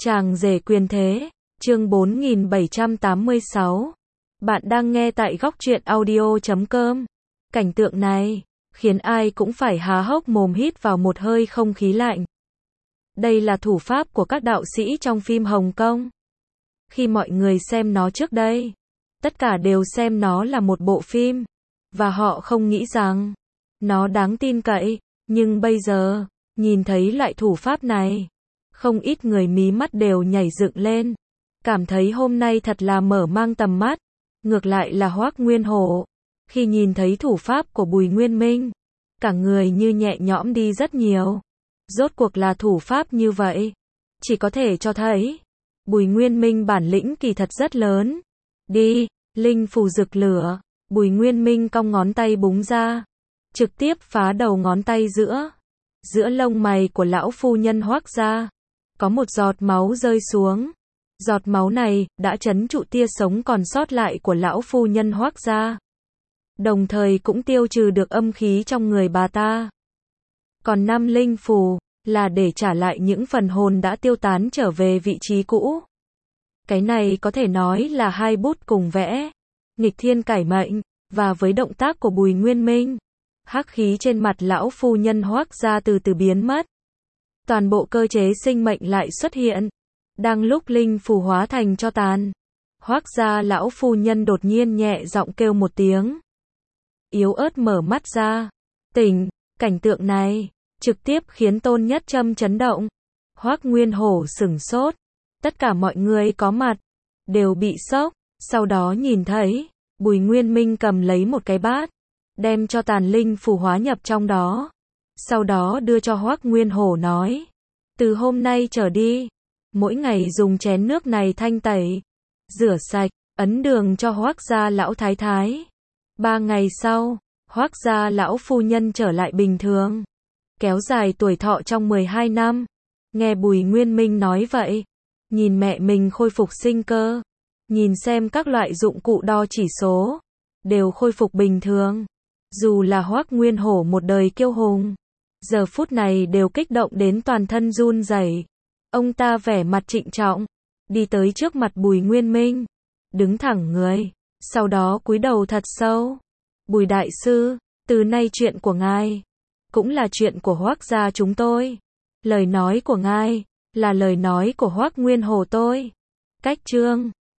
Chàng rể quyền thế, chương 4786. Bạn đang nghe tại góc truyện audio.com. Cảnh tượng này khiến ai cũng phải há hốc mồm hít vào một hơi không khí lạnh. Đây là thủ pháp của các đạo sĩ trong phim Hồng Kông. Khi mọi người xem nó trước đây, tất cả đều xem nó là một bộ phim, và họ không nghĩ rằng nó đáng tin cậy, nhưng bây giờ, nhìn thấy loại thủ pháp này, không ít người mí mắt đều nhảy dựng lên, cảm thấy hôm nay thật là mở mang tầm mắt. Ngược lại là Hoắc Nguyên Hổ, khi nhìn thấy thủ pháp của Bùi Nguyên Minh, cả người như nhẹ nhõm đi rất nhiều. Rốt cuộc là thủ pháp như vậy, chỉ có thể cho thấy Bùi Nguyên Minh bản lĩnh kỳ thật rất lớn. Đi, linh phù rực lửa, Bùi Nguyên Minh cong ngón tay búng ra, trực tiếp phá đầu ngón tay giữa lông mày của lão phu nhân Hoắc gia. Có một giọt máu rơi xuống. Giọt máu này đã trấn trụ tia sống còn sót lại của lão phu nhân Hoắc gia, đồng thời cũng tiêu trừ được âm khí trong người bà ta. Còn 5 linh phù là để trả lại những phần hồn đã tiêu tán trở về vị trí cũ. Cái này có thể nói là hai bút cùng vẽ, nghịch thiên cải mệnh, và với động tác của Bùi Nguyên Minh, hắc khí trên mặt lão phu nhân Hoắc gia từ từ biến mất. Toàn bộ cơ chế sinh mệnh lại xuất hiện. Đang lúc linh phù hóa thành tro tàn, Hoắc gia lão phu nhân đột nhiên nhẹ giọng kêu một tiếng. Yếu ớt mở mắt ra. Tỉnh. Cảnh tượng này trực tiếp khiến Tôn Nhất Trâm chấn động. Hoắc Nguyên Hổ sửng sốt. Tất cả mọi người có mặt đều bị sốc. Sau đó nhìn thấy Bùi Nguyên Minh cầm lấy một cái bát, đem cho tàn linh phù hóa nhập trong đó. Sau đó đưa cho Hoắc Nguyên Hổ nói: từ hôm nay trở đi, mỗi ngày dùng chén nước này thanh tẩy, rửa sạch, ấn đường cho Hoắc gia lão thái thái. 3 ngày sau, Hoắc gia lão phu nhân trở lại bình thường, kéo dài tuổi thọ trong 12 năm. Nghe Bùi Nguyên Minh nói vậy, nhìn mẹ mình khôi phục sinh cơ, nhìn xem các loại dụng cụ đo chỉ số đều khôi phục bình thường, dù là Hoắc Nguyên Hổ một đời kiêu hùng, giờ phút này đều kích động đến toàn thân run rẩy. Ông ta vẻ mặt trịnh trọng, đi tới trước mặt Bùi Nguyên Minh, đứng thẳng người, sau đó cúi đầu thật sâu. Bùi đại sư, từ nay chuyện của ngài cũng là chuyện của Hoắc gia chúng tôi. Lời nói của ngài là lời nói của Hoắc Nguyên Hổ tôi. Cách chương